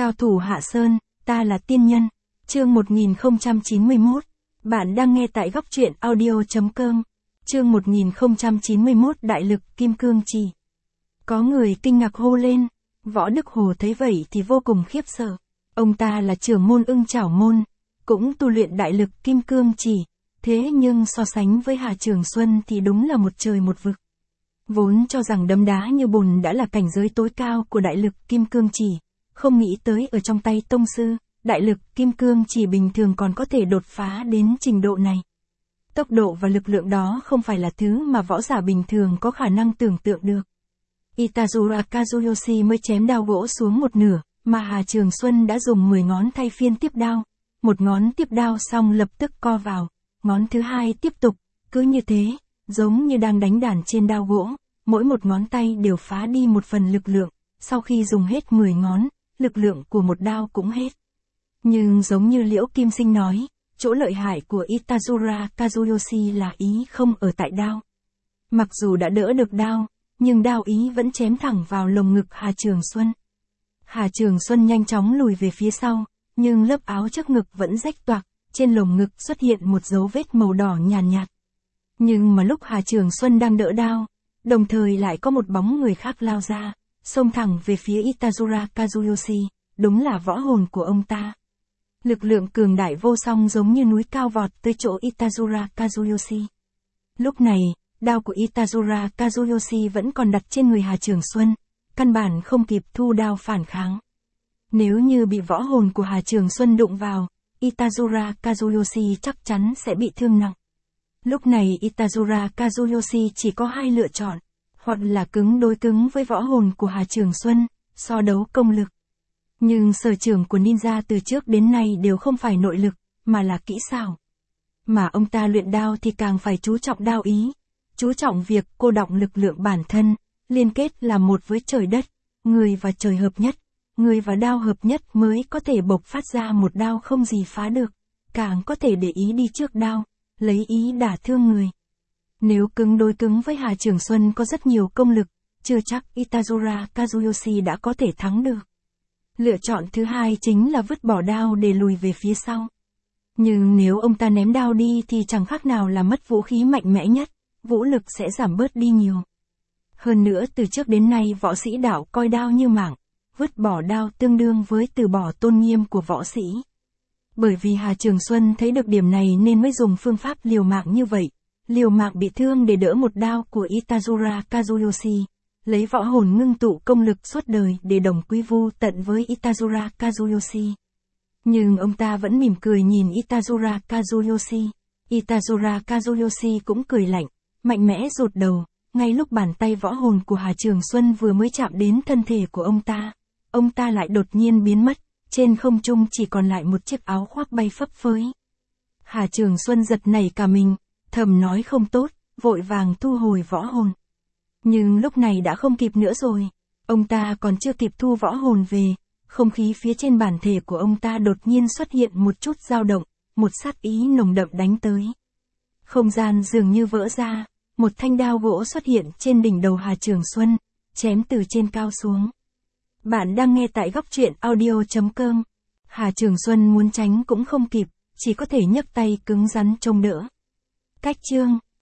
Cao thủ Hạ Sơn, ta là tiên nhân. Chương 1091. Bạn đang nghe tại góc truyện audio.com. Chương 1091 Đại lực Kim Cương Chỉ. Có người kinh ngạc hô lên. Võ Đức Hồ thấy vậy thì vô cùng khiếp sợ. Ông ta là trưởng môn Ưng Chảo Môn, cũng tu luyện đại lực Kim Cương Chỉ. Thế nhưng so sánh với Hà Trường Xuân thì đúng là một trời một vực. Vốn cho rằng đấm đá như bùn đã là cảnh giới tối cao của đại lực Kim Cương Chỉ. Không nghĩ tới ở trong tay tông sư, đại lực Kim Cương Chỉ bình thường còn có thể đột phá đến trình độ này. Tốc độ và lực lượng đó không phải là thứ mà võ giả bình thường có khả năng tưởng tượng được. Itazura Kazuyoshi mới chém đao gỗ xuống một nửa, mà Hà Trường Xuân đã dùng 10 ngón thay phiên tiếp đao. Một ngón tiếp đao xong lập tức co vào, ngón thứ hai tiếp tục, cứ như thế, giống như đang đánh đàn trên đao gỗ, mỗi một ngón tay đều phá đi một phần lực lượng, sau khi dùng hết 10 ngón, lực lượng của một đao cũng hết. Nhưng giống như Liễu Kim Sinh nói, chỗ lợi hại của Itazura Kazuyoshi là ý không ở tại đao. Mặc dù đã đỡ được đao, nhưng đao ý vẫn chém thẳng vào lồng ngực Hà Trường Xuân. Hà Trường Xuân nhanh chóng lùi về phía sau, nhưng lớp áo trước ngực vẫn rách toạc, trên lồng ngực xuất hiện một dấu vết màu đỏ nhàn nhạt. Nhưng mà lúc Hà Trường Xuân đang đỡ đao, đồng thời lại có một bóng người khác lao ra, xông thẳng về phía Itazura Kazuyoshi, đúng là võ hồn của ông ta. Lực lượng cường đại vô song giống như núi cao vọt tới chỗ Itazura Kazuyoshi. Lúc này, đao của Itazura Kazuyoshi vẫn còn đặt trên người Hà Trường Xuân, căn bản không kịp thu đao phản kháng. Nếu như bị võ hồn của Hà Trường Xuân đụng vào, Itazura Kazuyoshi chắc chắn sẽ bị thương nặng. Lúc này Itazura Kazuyoshi chỉ có hai lựa chọn, hoặc là cứng đối cứng với võ hồn của Hà Trường Xuân, so đấu công lực. Nhưng sở trường của ninja từ trước đến nay đều không phải nội lực, mà là kỹ xảo. Mà ông ta luyện đao thì càng phải chú trọng đao ý, chú trọng việc cô đọng lực lượng bản thân, liên kết làm một với trời đất, người và trời hợp nhất, người và đao hợp nhất mới có thể bộc phát ra một đao không gì phá được, càng có thể để ý đi trước đao, lấy ý đả thương người. Nếu cứng đối cứng với Hà Trường Xuân có rất nhiều công lực, chưa chắc Itazura Kazuyoshi đã có thể thắng được. Lựa chọn thứ hai chính là vứt bỏ đao để lùi về phía sau. Nhưng nếu ông ta ném đao đi thì chẳng khác nào là mất vũ khí mạnh mẽ nhất, vũ lực sẽ giảm bớt đi nhiều. Hơn nữa từ trước đến nay võ sĩ đạo coi đao như mạng, vứt bỏ đao tương đương với từ bỏ tôn nghiêm của võ sĩ. Bởi vì Hà Trường Xuân thấy được điểm này nên mới dùng phương pháp liều mạng như vậy, liều mạng bị thương để đỡ một đao của Itazura Kazuyoshi, lấy võ hồn ngưng tụ công lực suốt đời để đồng quy vu tận với Itazura Kazuyoshi. Nhưng ông ta vẫn mỉm cười nhìn Itazura Kazuyoshi. Itazura Kazuyoshi cũng cười lạnh, mạnh mẽ rụt đầu, ngay lúc bàn tay võ hồn của Hà Trường Xuân vừa mới chạm đến thân thể của ông ta lại đột nhiên biến mất, trên không trung chỉ còn lại một chiếc áo khoác bay phấp phới. Hà Trường Xuân giật nảy cả mình, thầm nói không tốt, vội vàng thu hồi võ hồn. Nhưng lúc này đã không kịp nữa rồi, ông ta còn chưa kịp thu võ hồn về, không khí phía trên bản thể của ông ta đột nhiên xuất hiện một chút dao động, một sát ý nồng đậm đánh tới. Không gian dường như vỡ ra, một thanh đao gỗ xuất hiện trên đỉnh đầu Hà Trường Xuân, chém từ trên cao xuống. Bạn đang nghe tại góc truyện audio.com. Hà Trường Xuân muốn tránh cũng không kịp, chỉ có thể nhấc tay cứng rắn trông đỡ. Cách chương